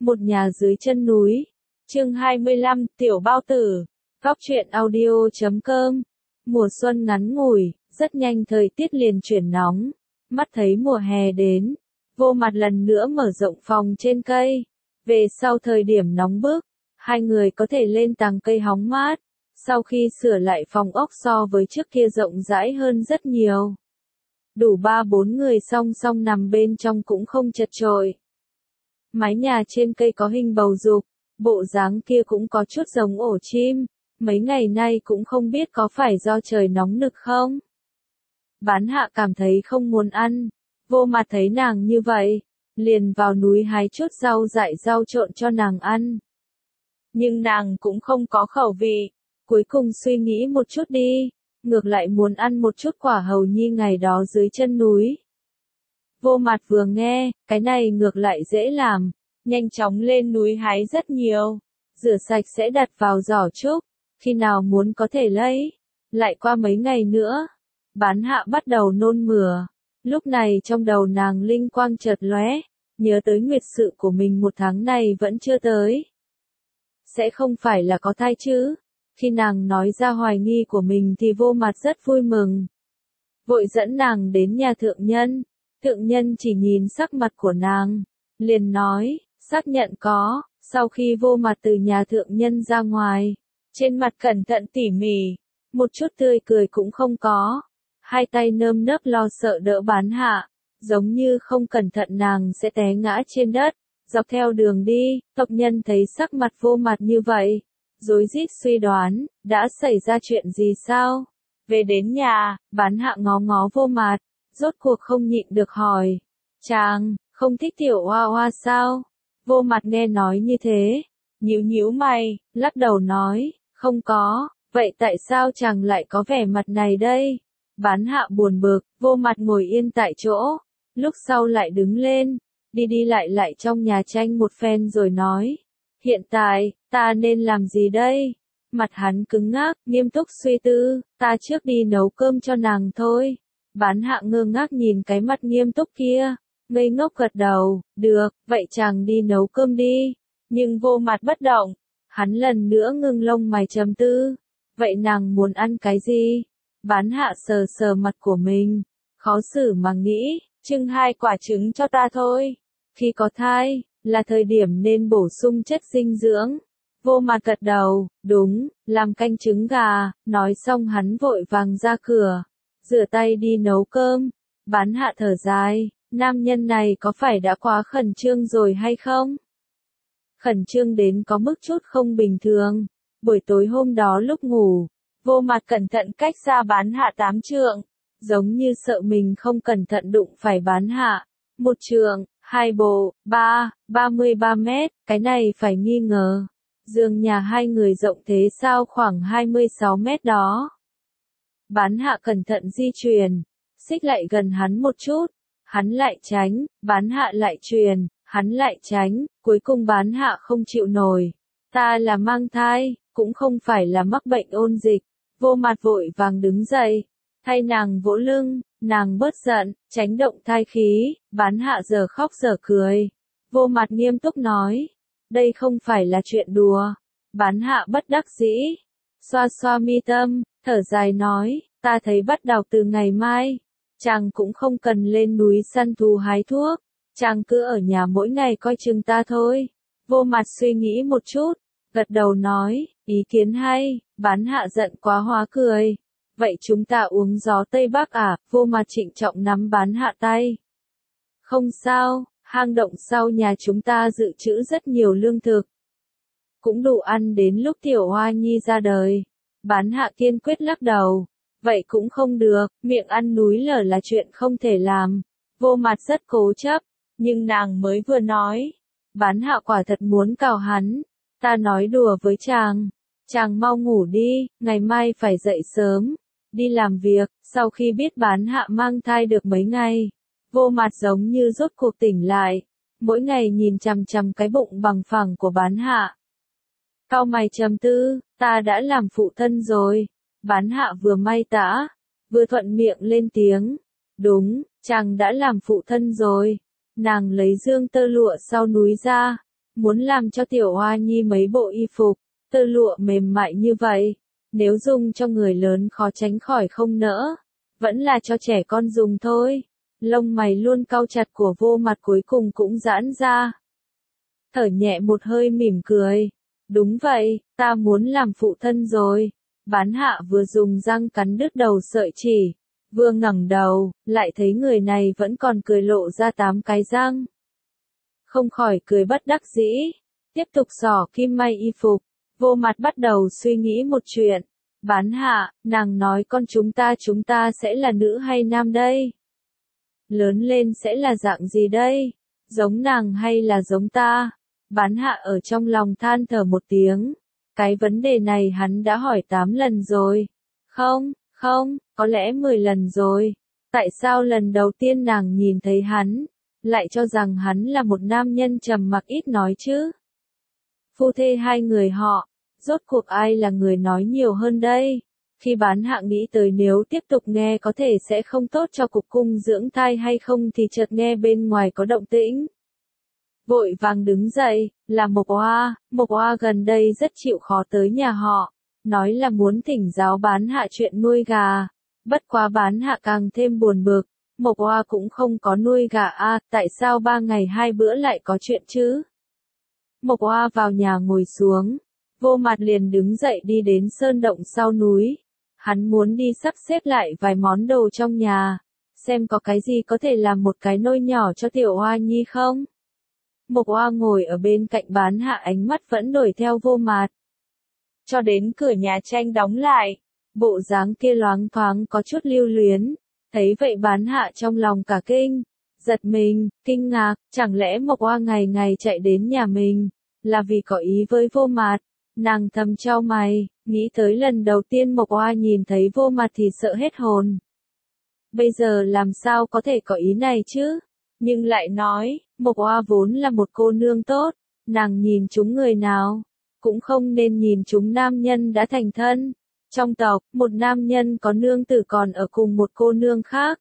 Một nhà dưới chân núi. Chương 25, Tiểu Bao Tử. Góc truyện audio.com. Mùa xuân ngắn ngủi, rất nhanh thời tiết liền chuyển nóng. Mắt thấy mùa hè đến, Vô Mặt lần nữa mở rộng phòng trên cây. Về sau thời điểm nóng bức, hai người có thể lên tàng cây hóng mát. Sau khi sửa lại phòng ốc so với trước kia rộng rãi hơn rất nhiều. Đủ 3-4 người song song nằm bên trong cũng không chật chội. Mái nhà trên cây có hình bầu dục, bộ dáng kia cũng có chút giống ổ chim, mấy ngày nay cũng không biết có phải do trời nóng nực không. Bán Hạ cảm thấy không muốn ăn, Vô Mặt thấy nàng như vậy, liền vào núi hái chút rau dại rau trộn cho nàng ăn. Nhưng nàng cũng không có khẩu vị, cuối cùng suy nghĩ một chút đi, ngược lại muốn ăn một chút quả hầu nhi ngày đó dưới chân núi. Vô Mặt vừa nghe, cái này ngược lại dễ làm, nhanh chóng lên núi hái rất nhiều, rửa sạch sẽ đặt vào giỏ trúc, khi nào muốn có thể lấy. Lại qua mấy ngày nữa, Bán Hạ bắt đầu nôn mửa, lúc này trong đầu nàng linh quang chợt lóe, nhớ tới nguyệt sự của mình 1 tháng này vẫn chưa tới. Sẽ không phải là có thai chứ? Khi nàng nói ra hoài nghi của mình thì Vô Mặt rất vui mừng. Vội dẫn nàng đến nhà thượng nhân. Thượng nhân chỉ nhìn sắc mặt của nàng, liền nói, xác nhận có. Sau khi Vô Mặt từ nhà thượng nhân ra ngoài, trên mặt cẩn thận tỉ mỉ, một chút tươi cười cũng không có. Hai tay nơm nớp lo sợ đỡ Bán Hạ, giống như không cẩn thận nàng sẽ té ngã trên đất. Dọc theo đường đi, tộc nhân thấy sắc mặt Vô Mặt như vậy, rối rít suy đoán, đã xảy ra chuyện gì sao? Về đến nhà, Bán Hạ ngó ngó Vô Mặt, rốt cuộc không nhịn được hỏi, chàng, không thích tiểu hoa hoa sao? Vô Mặt nghe nói như thế, nhíu nhíu mày, lắc đầu nói, không có, vậy tại sao chàng lại có vẻ mặt này đây? Bán Hạ buồn bực, Vô Mặt ngồi yên tại chỗ, lúc sau lại đứng lên, đi đi lại lại trong nhà tranh một phen rồi nói, hiện tại, ta nên làm gì đây? Mặt hắn cứng ngắc, nghiêm túc suy tư, ta trước đi nấu cơm cho nàng thôi. Bán Hạ ngơ ngác nhìn cái mặt nghiêm túc kia, ngây ngốc gật đầu, được, vậy chàng đi nấu cơm đi. Nhưng Vô Mặt bất động, hắn lần nữa ngưng lông mày trầm tư, vậy nàng muốn ăn cái gì? Bán Hạ sờ sờ mặt của mình, khó xử mà nghĩ, chưng 2 quả trứng cho ta thôi. Khi có thai, là thời điểm nên bổ sung chất dinh dưỡng. Vô Mặt gật đầu, đúng, làm canh trứng gà, nói xong hắn vội vàng ra cửa, rửa tay đi nấu cơm. Bán Hạ thở dài, nam nhân này có phải đã quá khẩn trương rồi hay không? Khẩn trương đến có mức chút không bình thường. Buổi tối hôm đó lúc ngủ, Vô Mặt cẩn thận cách xa Bán Hạ 8 trượng, giống như sợ mình không cẩn thận đụng phải Bán Hạ. 1 trượng, 2 bộ, 33 mét, cái này phải nghi ngờ. Giường nhà hai người rộng thế sao khoảng 26 mét đó. Bán Hạ cẩn thận di chuyển, xích lại gần hắn một chút, hắn lại tránh, Bán Hạ lại truyền, hắn lại tránh, cuối cùng Bán Hạ không chịu nổi. Ta là mang thai, cũng không phải là mắc bệnh ôn dịch. Vô Mặt vội vàng đứng dậy, thay nàng vỗ lưng, nàng bớt giận, tránh động thai khí. Bán Hạ giờ khóc giờ cười. Vô Mặt nghiêm túc nói, đây không phải là chuyện đùa. Bán Hạ bất đắc dĩ, xoa xoa mi tâm, thở dài nói, ta thấy bắt đầu từ ngày mai, chàng cũng không cần lên núi săn thú hái thuốc, chàng cứ ở nhà mỗi ngày coi chừng ta thôi. Vô Mặt suy nghĩ một chút, gật đầu nói, ý kiến hay. Bán Hạ giận quá hóa cười, vậy chúng ta uống gió Tây Bắc à? Vô Mặt trịnh trọng nắm Bán Hạ tay. Không sao, hang động sau nhà chúng ta dự trữ rất nhiều lương thực, cũng đủ ăn đến lúc tiểu hoa nhi ra đời. Bán Hạ kiên quyết lắc đầu, vậy cũng không được, miệng ăn núi lở là chuyện không thể làm. Vô Mặt rất cố chấp, nhưng nàng mới vừa nói, Bán Hạ quả thật muốn cào hắn. Ta nói đùa với chàng, chàng mau ngủ đi, ngày mai phải dậy sớm, đi làm việc. Sau khi biết Bán Hạ mang thai được mấy ngày, Vô Mặt giống như rốt cuộc tỉnh lại, mỗi ngày nhìn chằm chằm cái bụng bằng phẳng của Bán Hạ. Cau mày trầm tư, ta đã làm phụ thân rồi. Bán Hạ vừa may tã, vừa thuận miệng lên tiếng, đúng, chàng đã làm phụ thân rồi. Nàng lấy dương tơ lụa sau núi ra, muốn làm cho tiểu Hoa Nhi mấy bộ y phục, tơ lụa mềm mại như vậy, nếu dùng cho người lớn khó tránh khỏi không nỡ, vẫn là cho trẻ con dùng thôi. Lông mày luôn cau chặt của Vô Mặt cuối cùng cũng giãn ra. Thở nhẹ một hơi mỉm cười. Đúng vậy, ta muốn làm phụ thân rồi. Bán Hạ vừa dùng răng cắn đứt đầu sợi chỉ, vừa ngẩng đầu, lại thấy người này vẫn còn cười lộ ra 8 cái răng. Không khỏi cười bất đắc dĩ, tiếp tục xỏ kim may y phục. Vô Mặt bắt đầu suy nghĩ một chuyện. Bán Hạ, nàng nói con chúng ta sẽ là nữ hay nam đây? Lớn lên sẽ là dạng gì đây? Giống nàng hay là giống ta? Bán Hạ ở trong lòng than thở một tiếng. Cái vấn đề này hắn đã hỏi 8 lần rồi. Không, có lẽ 10 lần rồi. Tại sao lần đầu tiên nàng nhìn thấy hắn, lại cho rằng hắn là một nam nhân trầm mặc ít nói chứ? Phu thê hai người họ, rốt cuộc ai là người nói nhiều hơn đây? Khi Bán Hạ nghĩ tới nếu tiếp tục nghe có thể sẽ không tốt cho cục cung dưỡng thai hay không thì chợt nghe bên ngoài có động tĩnh. Vội vàng đứng dậy, là Mộc Oa gần đây rất chịu khó tới nhà họ, nói là muốn thỉnh giáo Bán Hạ chuyện nuôi gà. Bất quá Bán Hạ càng thêm buồn bực, Mộc Oa cũng không có nuôi gà tại sao 3 ngày 2 bữa lại có chuyện chứ? Mộc Oa vào nhà ngồi xuống, Vô Mặt liền đứng dậy đi đến sơn động sau núi. Hắn muốn đi sắp xếp lại vài món đồ trong nhà, xem có cái gì có thể làm một cái nôi nhỏ cho tiểu Hoa Nhi không. Mộc Oa ngồi ở bên cạnh Bán Hạ, ánh mắt vẫn đuổi theo Vô Mặt. Cho đến cửa nhà tranh đóng lại, bộ dáng kia loáng thoáng có chút lưu luyến. Thấy vậy Bán Hạ trong lòng cả kinh, giật mình, kinh ngạc, chẳng lẽ Mộc Oa ngày ngày chạy đến nhà mình, là vì có ý với Vô Mặt. Nàng thầm chau mày, nghĩ tới lần đầu tiên Mộc Oa nhìn thấy Vô Mặt thì sợ hết hồn. Bây giờ làm sao có thể có ý này chứ? Nhưng lại nói, Mộc Oa vốn là một cô nương tốt, nàng nhìn chúng người nào, cũng không nên nhìn chúng nam nhân đã thành thân. Trong tộc, một nam nhân có nương tử còn ở cùng một cô nương khác,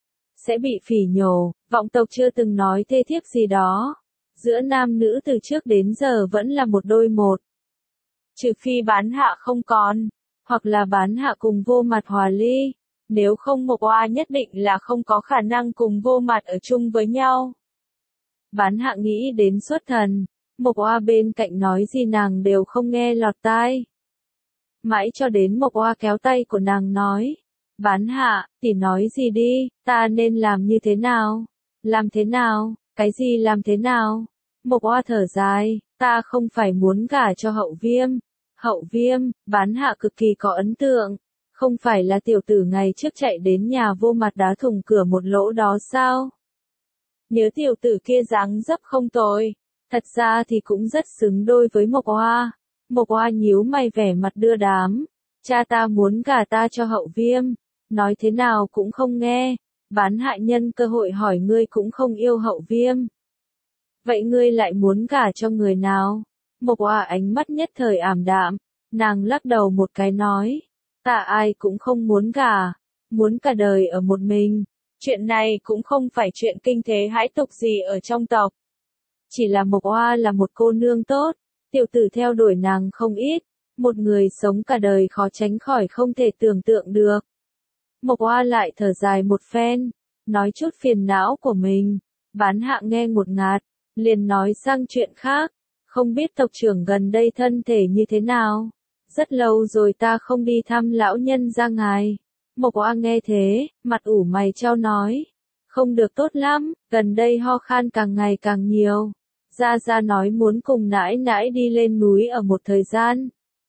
sẽ bị phỉ nhổ, vọng tộc chưa từng nói thê thiếp gì đó. Giữa nam nữ từ trước đến giờ vẫn là một đôi một. Trừ phi Bán Hạ không còn, hoặc là Bán Hạ cùng Vô Mặt hòa ly, nếu không Mộc Oa nhất định là không có khả năng cùng Vô Mặt ở chung với nhau. Bán Hạ nghĩ đến xuất thần, Mộc Oa bên cạnh nói gì nàng đều không nghe lọt tai. Mãi cho đến Mộc Oa kéo tay của nàng nói, Bán Hạ, tỷ nói gì đi, ta nên làm như thế nào? Làm thế nào? Cái gì làm thế nào? Mộc Oa thở dài, ta không phải muốn gả cho Hậu Viêm. Hậu Viêm, Bán Hạ cực kỳ có ấn tượng, không phải là tiểu tử ngày trước chạy đến nhà Vô Mặt đá thủng cửa một lỗ đó sao? Nhớ tiểu tử kia dáng dấp không tồi, thật ra thì cũng rất xứng đôi với Mộc Oa. Mộc Oa nhíu mày vẻ mặt đưa đám, cha ta muốn gả ta cho Hậu Viêm, nói thế nào cũng không nghe. Bán Hạ nhân cơ hội hỏi ngươi cũng không yêu Hậu Viêm. Vậy ngươi lại muốn gả cho người nào? Mộc Oa ánh mắt nhất thời ảm đạm, nàng lắc đầu một cái nói, ta ai cũng không muốn gả, muốn cả đời ở một mình. Chuyện này cũng không phải chuyện kinh thế hãi tục gì ở trong tộc. Chỉ là Mộc Oa là một cô nương tốt, tiểu tử theo đuổi nàng không ít, một người sống cả đời khó tránh khỏi không thể tưởng tượng được. Mộc Oa lại thở dài một phen, nói chút phiền não của mình. Bán Hạ nghe ngột ngạt, liền nói sang chuyện khác, không biết tộc trưởng gần đây thân thể như thế nào? Rất lâu rồi ta không đi thăm lão nhân gia ngài. Mộc Oa nghe thế, mặt ủ mày chau nói, không được tốt lắm, gần đây ho khan càng ngày càng nhiều. Gia Gia nói muốn cùng nãi nãi đi lên núi ở một thời gian.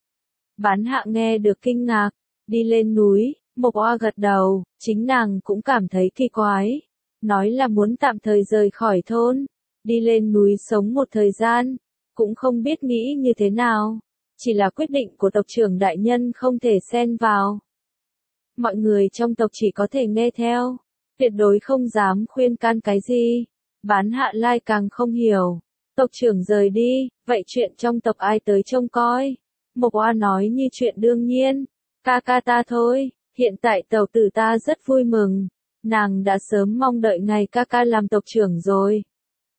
Bán Hạ nghe được kinh ngạc, đi lên núi, Mộc Oa gật đầu, chính nàng cũng cảm thấy kỳ quái. Nói là muốn tạm thời rời khỏi thôn, đi lên núi sống một thời gian, cũng không biết nghĩ như thế nào. Chỉ là quyết định của tộc trưởng đại nhân không thể xen vào. Mọi người trong tộc chỉ có thể nghe theo, tuyệt đối không dám khuyên can cái gì. Bán Hạ Lai càng không hiểu. Tộc trưởng rời đi, vậy chuyện trong tộc ai tới trông coi? Mộc Oa nói như chuyện đương nhiên, ca ca ta thôi, hiện tại tẩu tử ta rất vui mừng, nàng đã sớm mong đợi ngày ca ca làm tộc trưởng rồi.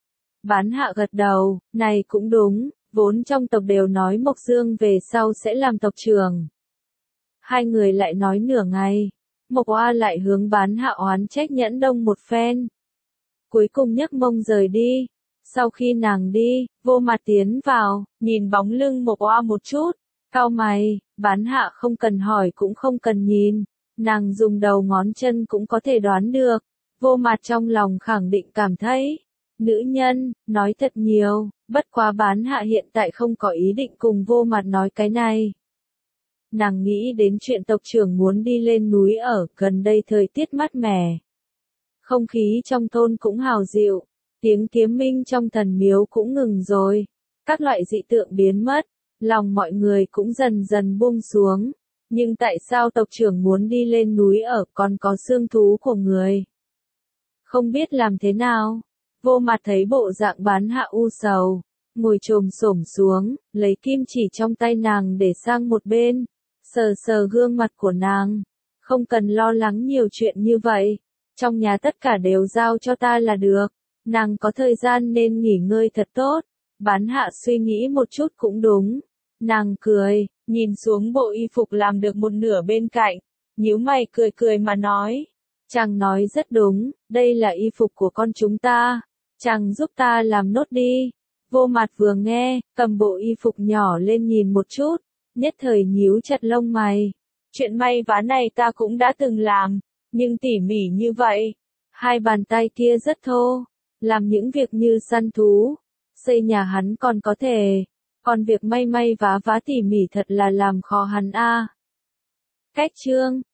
Bán hạ gật đầu, này cũng đúng, vốn trong tộc đều nói Mộc Dương về sau sẽ làm tộc trưởng. Hai người lại nói nửa ngày, Mộc Oa lại hướng bán hạ oán trách Nhẫn Đông một phen. Cuối cùng nhấc mông rời đi. Sau khi nàng đi, Vô Mặt tiến vào, nhìn bóng lưng Mộc Oa một chút, cau mày, bán hạ không cần hỏi cũng không cần nhìn, nàng dùng đầu ngón chân cũng có thể đoán được. Vô Mặt trong lòng khẳng định cảm thấy, nữ nhân, nói thật nhiều, bất quá bán hạ hiện tại không có ý định cùng Vô Mặt nói cái này. Nàng nghĩ đến chuyện tộc trưởng muốn đi lên núi ở, gần đây thời tiết mát mẻ. Không khí trong thôn cũng hào dịu, tiếng kiếm minh trong thần miếu cũng ngừng rồi, các loại dị tượng biến mất, lòng mọi người cũng dần dần buông xuống. Nhưng tại sao tộc trưởng muốn đi lên núi ở còn có xương thú của người? Không biết làm thế nào, Vô Mặt thấy bộ dạng bán hạ u sầu, ngồi chồm xổm xuống, lấy kim chỉ trong tay nàng để sang một bên, sờ sờ gương mặt của nàng. Không cần lo lắng nhiều chuyện như vậy, trong nhà tất cả đều giao cho ta là được, nàng có thời gian nên nghỉ ngơi thật tốt. Bán hạ suy nghĩ một chút cũng đúng, nàng cười, nhìn xuống bộ y phục làm được một nửa bên cạnh, nhíu mày cười cười mà nói, chàng nói rất đúng, đây là y phục của con chúng ta, chàng giúp ta làm nốt đi. Vô Mặt vừa nghe, cầm bộ y phục nhỏ lên nhìn một chút, nhất thời nhíu chặt lông mày. Chuyện may vá này ta cũng đã từng làm, nhưng tỉ mỉ như vậy, hai bàn tay kia rất thô, làm những việc như săn thú, xây nhà hắn còn có thể, còn việc may may vá vá tỉ mỉ thật là làm khó hắn a. Cách chương